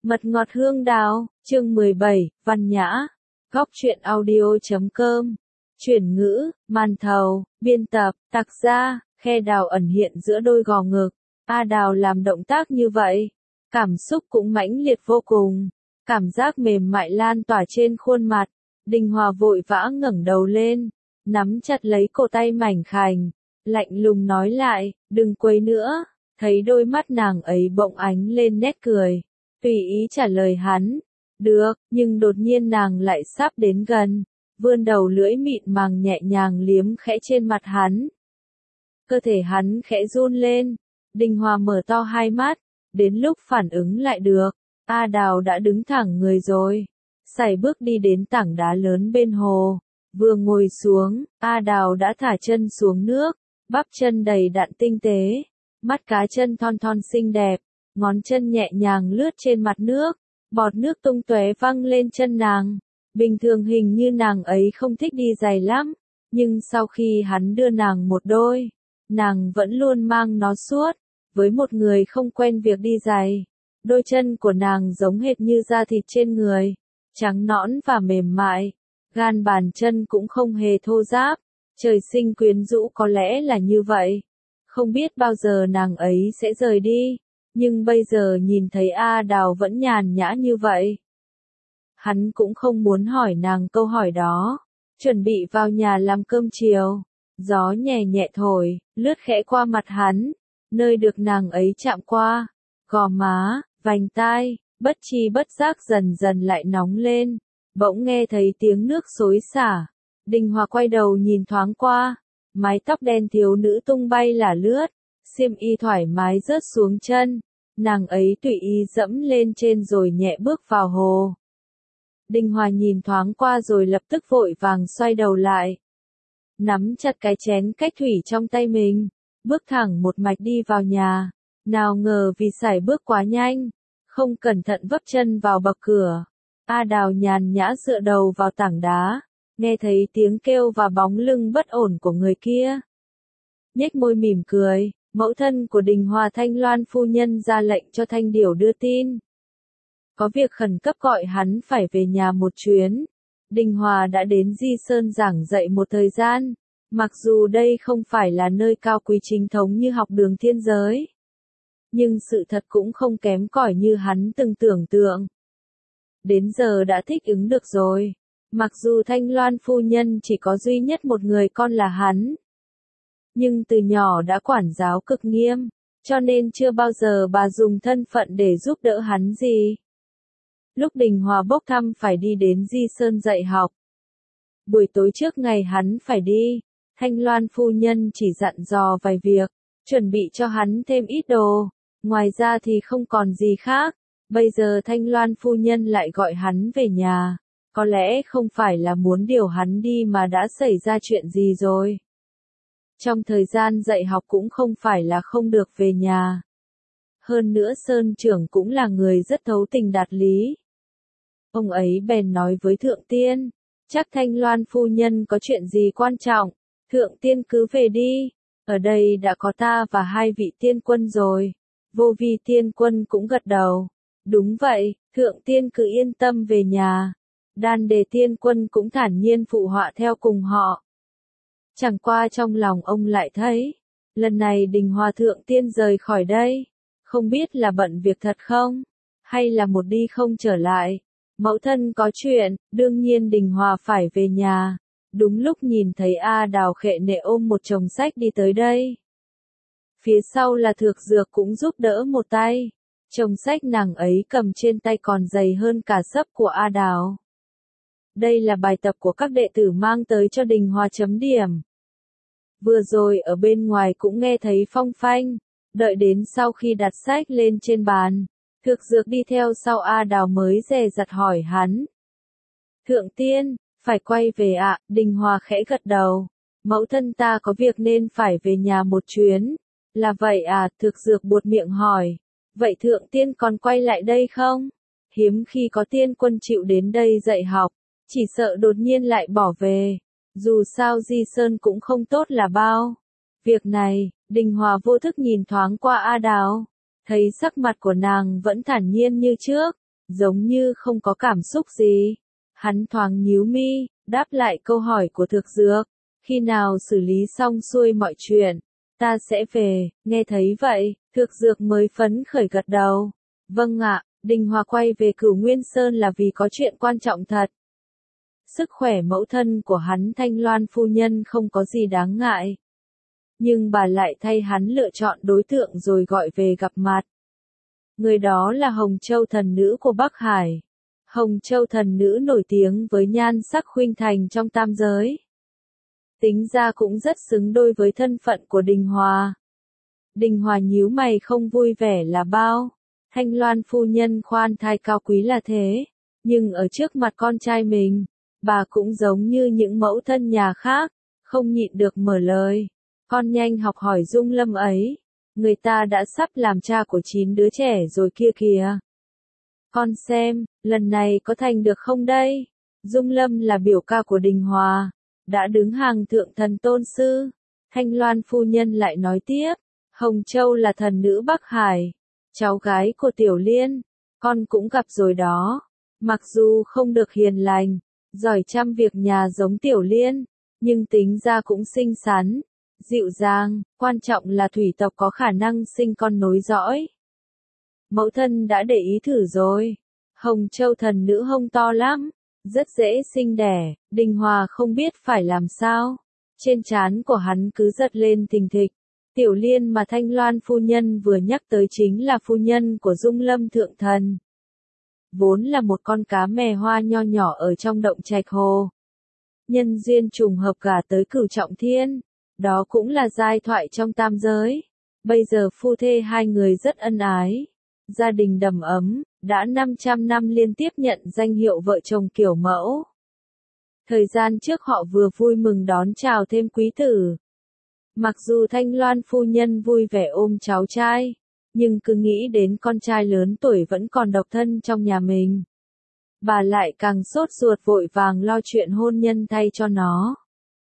Mật ngọt hương đào, chương 17, Văn Nhã. Góc truyện audio.com. Chuyển ngữ, màn thầu, biên tập, tác giả, Khe Đào ẩn hiện giữa đôi gò ngực. A Đào làm động tác như vậy. Cảm xúc cũng mãnh liệt vô cùng. Cảm giác mềm mại lan tỏa trên khuôn mặt. Đình Hòa vội vã ngẩng đầu lên. Nắm chặt lấy cổ tay mảnh khảnh. Lạnh lùng nói lại, đừng quấy nữa. Thấy đôi mắt nàng ấy bỗng ánh lên nét cười. Tùy ý trả lời hắn. Được, nhưng đột nhiên nàng lại sắp đến gần. Vươn đầu lưỡi mịn màng nhẹ nhàng liếm khẽ trên mặt hắn. Cơ thể hắn khẽ run lên. Đình Hòa mở to hai mắt. Đến lúc phản ứng lại được, A Đào đã đứng thẳng người rồi. Sải bước đi đến tảng đá lớn bên hồ. Vừa ngồi xuống, A Đào đã thả chân xuống nước. Bắp chân đầy đặn tinh tế. Mắt cá chân thon thon xinh đẹp. Ngón chân nhẹ nhàng lướt trên mặt nước. Bọt nước tung tóe văng lên chân nàng. Bình thường hình như nàng ấy không thích đi giày lắm. Nhưng sau khi hắn đưa nàng một đôi, nàng vẫn luôn mang nó suốt. Với một người không quen việc đi giày, đôi chân của nàng giống hệt như da thịt trên người. Trắng nõn và mềm mại. Gan bàn chân cũng không hề thô ráp. Trời sinh quyến rũ có lẽ là như vậy. Không biết bao giờ nàng ấy sẽ rời đi. Nhưng bây giờ nhìn thấy A Đào vẫn nhàn nhã như vậy. Hắn cũng không muốn hỏi nàng câu hỏi đó. Chuẩn bị vào nhà làm cơm chiều. Gió nhẹ nhẹ thổi, lướt khẽ qua mặt hắn. Nơi được nàng ấy chạm qua. Gò má, vành tai, bất tri bất giác dần dần lại nóng lên. Bỗng nghe thấy tiếng nước xối xả. Đình Hòa quay đầu nhìn thoáng qua. Mái tóc đen thiếu nữ tung bay là lướt. Xiêm y thoải mái rớt xuống chân. Nàng ấy tùy ý dẫm lên trên rồi nhẹ bước vào hồ. Đình Hòa nhìn thoáng qua rồi lập tức vội vàng xoay đầu lại. Nắm chặt cái chén cách thủy trong tay mình. Bước thẳng một mạch đi vào nhà. Nào ngờ vì sải bước quá nhanh. Không cẩn thận vấp chân vào bậc cửa. A Đào nhàn nhã dựa đầu vào tảng đá. Nghe thấy tiếng kêu và bóng lưng bất ổn của người kia. Nhếch môi mỉm cười. Mẫu thân của Đình Hòa Thanh Loan phu nhân ra lệnh cho Thanh Điểu đưa tin. Có việc khẩn cấp gọi hắn phải về nhà một chuyến. Đình Hòa đã đến Di Sơn giảng dạy một thời gian. Mặc dù đây không phải là nơi cao quý chính thống như học đường thiên giới. Nhưng sự thật cũng không kém cỏi như hắn từng tưởng tượng. Đến giờ đã thích ứng được rồi. Mặc dù Thanh Loan phu nhân chỉ có duy nhất một người con là hắn. Nhưng từ nhỏ đã quản giáo cực nghiêm, cho nên chưa bao giờ bà dùng thân phận để giúp đỡ hắn gì. Lúc Đình Hòa bốc thăm phải đi đến Di Sơn dạy học. Buổi tối trước ngày hắn phải đi, Thanh Loan phu nhân chỉ dặn dò vài việc, chuẩn bị cho hắn thêm ít đồ, ngoài ra thì không còn gì khác. Bây giờ Thanh Loan phu nhân lại gọi hắn về nhà, có lẽ không phải là muốn điều hắn đi mà đã xảy ra chuyện gì rồi. Trong thời gian dạy học cũng không phải là không được về nhà. Hơn nữa Sơn trưởng cũng là người rất thấu tình đạt lý. Ông ấy bèn nói với Thượng Tiên, chắc Thanh Loan phu nhân có chuyện gì quan trọng, Thượng Tiên cứ về đi, ở đây đã có ta và hai vị tiên quân rồi. Vô Vi tiên quân cũng gật đầu. Đúng vậy, Thượng Tiên cứ yên tâm về nhà. Đan Đề tiên quân cũng thản nhiên phụ họa theo cùng họ. Chẳng qua trong lòng ông lại thấy, lần này Đình Hòa Thượng Tiên rời khỏi đây, không biết là bận việc thật không, hay là một đi không trở lại. Mẫu thân có chuyện, đương nhiên Đình Hòa phải về nhà. Đúng lúc nhìn thấy A Đào khệ nệ ôm một chồng sách đi tới đây. Phía sau là Thược Dược cũng giúp đỡ một tay. Chồng sách nàng ấy cầm trên tay còn dày hơn cả xấp của A Đào. Đây là bài tập của các đệ tử mang tới cho Đình Hòa chấm điểm. Vừa rồi ở bên ngoài cũng nghe thấy phong phanh. Đợi đến sau khi đặt sách lên trên bàn, Thược Dược đi theo sau A Đào mới dè dặt hỏi hắn. Thượng Tiên, phải quay về ạ, Đình Hòa khẽ gật đầu. Mẫu thân ta có việc nên phải về nhà một chuyến. Là vậy à, Thược Dược buột miệng hỏi. Vậy Thượng Tiên còn quay lại đây không? Hiếm khi có tiên quân chịu đến đây dạy học. Chỉ sợ đột nhiên lại bỏ về. Dù sao Di Sơn cũng không tốt là bao. Việc này, Đình Hòa vô thức nhìn thoáng qua A Đào. Thấy sắc mặt của nàng vẫn thản nhiên như trước. giống như không có cảm xúc gì. Hắn thoáng nhíu mi, đáp lại câu hỏi của Thực Dược, khi nào xử lý xong xuôi mọi chuyện, ta sẽ về. Nghe thấy vậy, Thực Dược mới phấn khởi gật đầu. Vâng ạ, Đình Hòa quay về Cửu Nguyên Sơn là vì có chuyện quan trọng thật. Sức khỏe mẫu thân của hắn Thanh Loan phu nhân không có gì đáng ngại. Nhưng bà lại thay hắn lựa chọn đối tượng rồi gọi về gặp mặt. Người đó là Hồng Châu thần nữ của Bắc Hải. Hồng Châu thần nữ nổi tiếng với nhan sắc khuynh thành trong tam giới. Tính ra cũng rất xứng đôi với thân phận của Đình Hòa. Đình Hòa nhíu mày không vui vẻ là bao. Thanh Loan phu nhân khoan thai cao quý là thế. Nhưng ở trước mặt con trai mình, bà cũng giống như những mẫu thân nhà khác, không nhịn được mở lời. Con nhanh học hỏi Dung Lâm ấy. Người ta đã sắp làm cha của 9 đứa trẻ rồi kia kìa. Con xem, lần này có thành được không đây? Dung Lâm là biểu ca của Đình Hòa, đã đứng hàng thượng thần tôn sư. Thanh Loan phu nhân lại nói tiếp, Hồng Châu là thần nữ Bắc Hải, cháu gái của Tiểu Liên, con cũng gặp rồi đó. Mặc dù không được hiền lành, giỏi chăm việc nhà giống Tiểu Liên, nhưng tính ra cũng xinh xắn, dịu dàng, quan trọng là thủy tộc có khả năng sinh con nối dõi. Mẫu thân đã để ý thử rồi. Hồng Châu thần nữ hông to lắm, rất dễ sinh đẻ. Đình Hòa không biết phải làm sao. Trên trán của hắn cứ giật lên thình thịch. Tiểu Liên mà Thanh Loan phu nhân vừa nhắc tới chính là phu nhân của Dung Lâm thượng thần. Vốn là một con cá mè hoa nho nhỏ ở trong động trạch hồ. Nhân duyên trùng hợp gả tới Cửu Trọng Thiên. Đó cũng là giai thoại trong tam giới. Bây giờ phu thê hai người rất ân ái. Gia đình đầm ấm, đã 500 năm liên tiếp nhận danh hiệu vợ chồng kiểu mẫu. Thời gian trước họ vừa vui mừng đón chào thêm quý tử. Mặc dù Thanh Loan phu nhân vui vẻ ôm cháu trai, nhưng cứ nghĩ đến con trai lớn tuổi vẫn còn độc thân trong nhà mình. Bà lại càng sốt ruột vội vàng lo chuyện hôn nhân thay cho nó.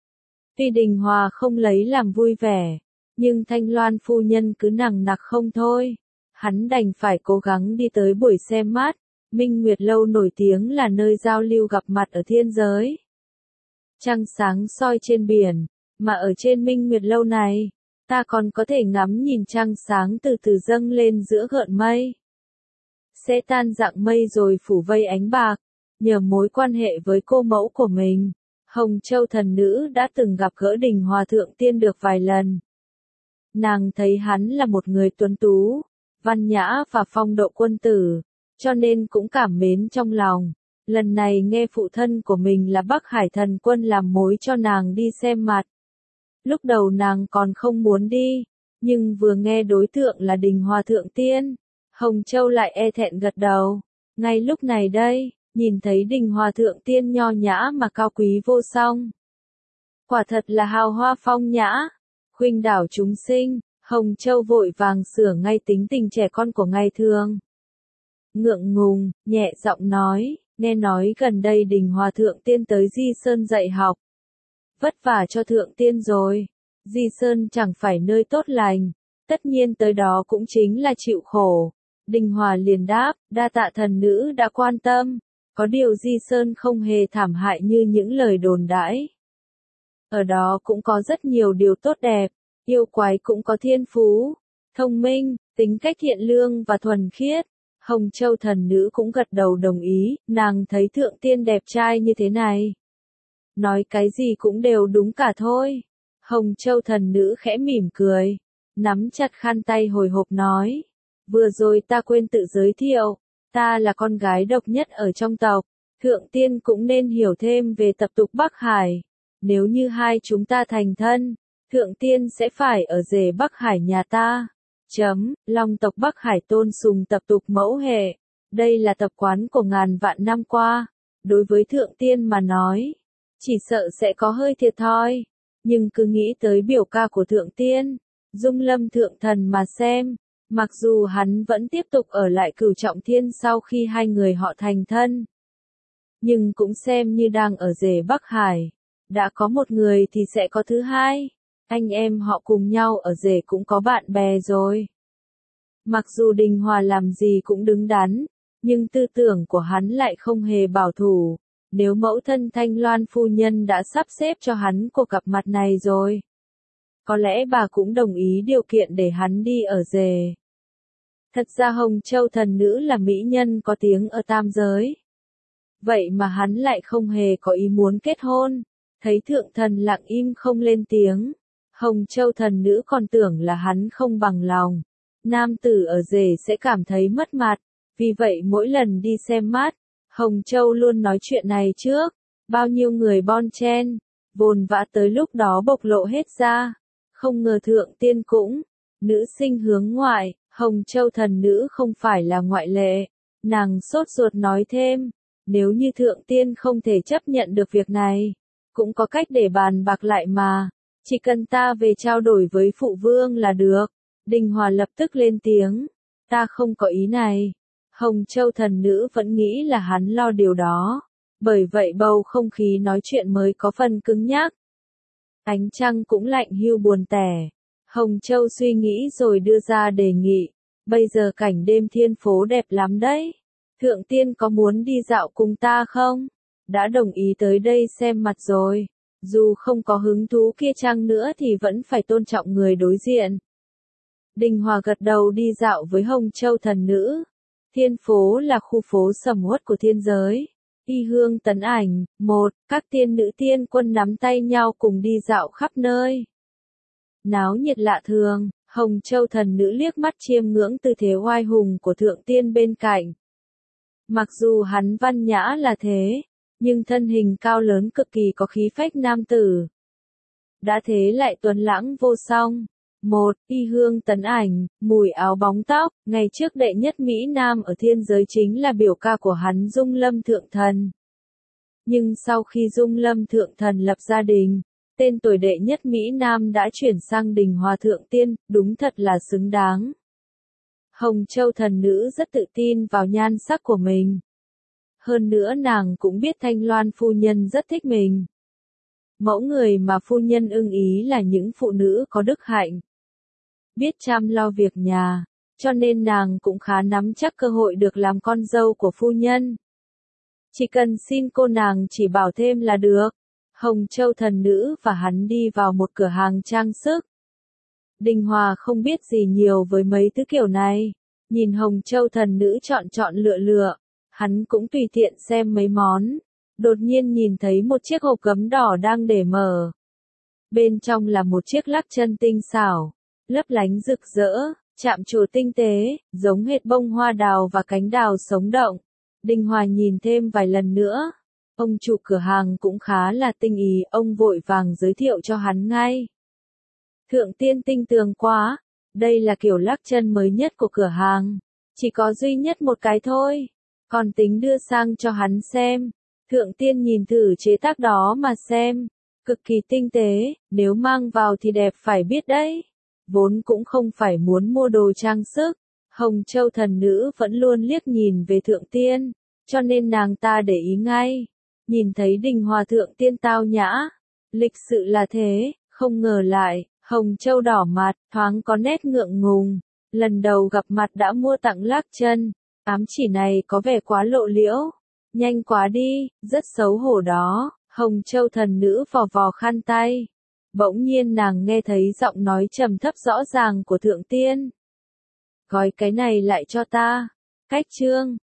Tuy Đình Hòa không lấy làm vui vẻ, nhưng Thanh Loan phu nhân cứ nằng nặc không thôi. Hắn đành phải cố gắng đi tới buổi xem mát. Minh Nguyệt Lâu nổi tiếng là nơi giao lưu gặp mặt ở thiên giới. Trăng sáng soi trên biển, mà ở trên Minh Nguyệt Lâu này, ta còn có thể ngắm nhìn trăng sáng từ từ dâng lên giữa gợn mây. Sẽ tan dạng mây rồi phủ vây ánh bạc. Nhờ mối quan hệ với cô mẫu của mình, Hồng Châu thần nữ đã từng gặp gỡ Đình Hòa thượng tiên được vài lần. Nàng thấy hắn là một người tuấn tú, văn nhã và phong độ quân tử, cho nên cũng cảm mến trong lòng. Lần này nghe phụ thân của mình là Bắc Hải thần quân làm mối cho nàng đi xem mặt. Lúc đầu nàng còn không muốn đi, nhưng vừa nghe đối tượng là Đình Hòa thượng tiên, Hồng Châu lại e thẹn gật đầu. Ngay lúc này đây, nhìn thấy Đình Hòa thượng tiên nho nhã mà cao quý vô song. Quả thật là hào hoa phong nhã, khuynh đảo chúng sinh. Hồng Châu vội vàng sửa ngay tính tình trẻ con của ngày thường. Ngượng ngùng, nhẹ giọng nói, nghe nói gần đây Đình Hòa thượng tiên tới Di Sơn dạy học. Vất vả cho thượng tiên rồi. Di Sơn chẳng phải nơi tốt lành, tất nhiên tới đó cũng chính là chịu khổ. Đình Hòa liền đáp, đa tạ thần nữ đã quan tâm. Có điều Di Sơn không hề thảm hại như những lời đồn đãi. Ở đó cũng có rất nhiều điều tốt đẹp. Yêu quái cũng có thiên phú, thông minh, tính cách thiện lương và thuần khiết. Hồng Châu thần nữ cũng gật đầu đồng ý, nàng thấy thượng tiên đẹp trai như thế này. Nói cái gì cũng đều đúng cả thôi. Hồng Châu thần nữ khẽ mỉm cười, nắm chặt khăn tay hồi hộp nói. Vừa rồi ta quên tự giới thiệu, ta là con gái độc nhất ở trong tộc. Thượng tiên cũng nên hiểu thêm về tập tục Bắc Hải. Nếu như hai chúng ta thành thân, thượng tiên sẽ phải ở rể Bắc Hải nhà ta. Long tộc Bắc Hải tôn sùng tập tục mẫu hệ. Đây là tập quán của ngàn vạn năm qua. Đối với thượng tiên mà nói, chỉ sợ sẽ có hơi thiệt thòi. Nhưng cứ nghĩ tới biểu ca của thượng tiên, Dung Lâm thượng thần mà xem. Mặc dù hắn vẫn tiếp tục ở lại Cửu Trọng Thiên sau khi hai người họ thành thân, nhưng cũng xem như đang ở rể Bắc Hải. Đã có một người thì sẽ có thứ hai. Anh em họ cùng nhau ở rể cũng có bạn bè rồi. Mặc dù Đình Hòa làm gì cũng đứng đắn, Nhưng tư tưởng của hắn lại không hề bảo thủ. Nếu mẫu thân Thanh Loan phu nhân đã sắp xếp cho hắn cuộc gặp mặt này rồi, có lẽ bà cũng đồng ý điều kiện để hắn đi ở rể. Thật ra Hồng Châu thần nữ là mỹ nhân có tiếng ở tam giới. Vậy mà hắn lại không hề có ý muốn kết hôn. Thấy thượng thần lặng im không lên tiếng, Hồng Châu thần nữ còn tưởng là hắn không bằng lòng. Nam tử ở rể sẽ cảm thấy mất mặt, vì vậy mỗi lần đi xem mắt, Hồng Châu luôn nói chuyện này trước. Bao nhiêu người bon chen, vồn vã tới lúc đó bộc lộ hết ra. Không ngờ thượng tiên cũng, nữ sinh hướng ngoại, Hồng Châu thần nữ không phải là ngoại lệ. Nàng sốt ruột nói thêm, nếu như thượng tiên không thể chấp nhận được việc này, cũng có cách để bàn bạc lại mà, chỉ cần ta về trao đổi với phụ vương là được. Đình Hòa lập tức lên tiếng, ta không có ý này. Hồng Châu thần nữ vẫn nghĩ là hắn lo điều đó, bởi vậy bầu không khí nói chuyện mới có phần cứng nhắc. Ánh trăng cũng lạnh hiu buồn tẻ. Hồng Châu suy nghĩ rồi đưa ra đề nghị, bây giờ cảnh đêm thiên phố đẹp lắm đấy. Thượng tiên có muốn đi dạo cùng ta không? Đã đồng ý tới đây xem mặt rồi. Dù không có hứng thú kia chăng nữa thì vẫn phải tôn trọng người đối diện. Đình Hòa gật đầu đi dạo với Hồng Châu thần nữ. Thiên phố là khu phố sầm uất của thiên giới. Y hương tấn ảnh, các tiên nữ tiên quân nắm tay nhau cùng đi dạo khắp nơi. Náo nhiệt lạ thường, Hồng Châu thần nữ liếc mắt chiêm ngưỡng tư thế oai hùng của thượng tiên bên cạnh. Mặc dù hắn văn nhã là thế, nhưng thân hình cao lớn cực kỳ có khí phách nam tử. Đã thế lại tuấn lãng vô song. Y hương tấn ảnh, mùi áo bóng tóc, ngày trước đệ nhất Mỹ Nam ở thiên giới chính là biểu ca của hắn Dung Lâm Thượng Thần. Nhưng sau khi Dung Lâm Thượng Thần lập gia đình, tên tuổi đệ nhất Mỹ Nam đã chuyển sang Đình Hòa Thượng Tiên, đúng thật là xứng đáng. Hồng Châu thần nữ rất tự tin vào nhan sắc của mình. Hơn nữa nàng cũng biết Thanh Loan phu nhân rất thích mình. Mẫu người mà phu nhân ưng ý là những phụ nữ có đức hạnh, biết chăm lo việc nhà, cho nên nàng cũng khá nắm chắc cơ hội được làm con dâu của phu nhân. Chỉ cần xin cô nàng chỉ bảo thêm là được. Hồng Châu thần nữ và hắn đi vào một cửa hàng trang sức. Đình Hòa không biết gì nhiều với mấy thứ kiểu này. Nhìn Hồng Châu thần nữ chọn lựa, hắn cũng tùy tiện xem mấy món. Đột nhiên nhìn thấy một chiếc hộp gấm đỏ đang để mở. Bên trong là một chiếc lắc chân tinh xảo, lấp lánh rực rỡ, chạm trổ tinh tế, giống hệt bông hoa đào và cánh đào sống động. Đình Hòa nhìn thêm vài lần nữa. Ông chủ cửa hàng cũng khá là tinh ý, ông vội vàng giới thiệu cho hắn ngay. Thượng tiên tinh tường quá, đây là kiểu lắc chân mới nhất của cửa hàng. Chỉ có duy nhất một cái thôi, còn tính đưa sang cho hắn xem. Thượng tiên nhìn thử chế tác đó mà xem, cực kỳ tinh tế, nếu mang vào thì đẹp phải biết đấy. Vốn cũng không phải muốn mua đồ trang sức, Hồng Châu thần nữ vẫn luôn liếc nhìn về thượng tiên, cho nên nàng ta để ý ngay. Nhìn thấy Đình Hòa thượng tiên tao nhã, lịch sự là thế, không ngờ lại, Hồng Châu đỏ mặt, thoáng có nét ngượng ngùng. Lần đầu gặp mặt đã mua tặng lắc chân, ám chỉ này có vẻ quá lộ liễu. Nhanh quá đi, rất xấu hổ đó. Hồng Châu thần nữ vò vò khăn tay. Bỗng nhiên nàng nghe thấy giọng nói trầm thấp rõ ràng của thượng tiên. Gói cái này lại cho ta. Cách chương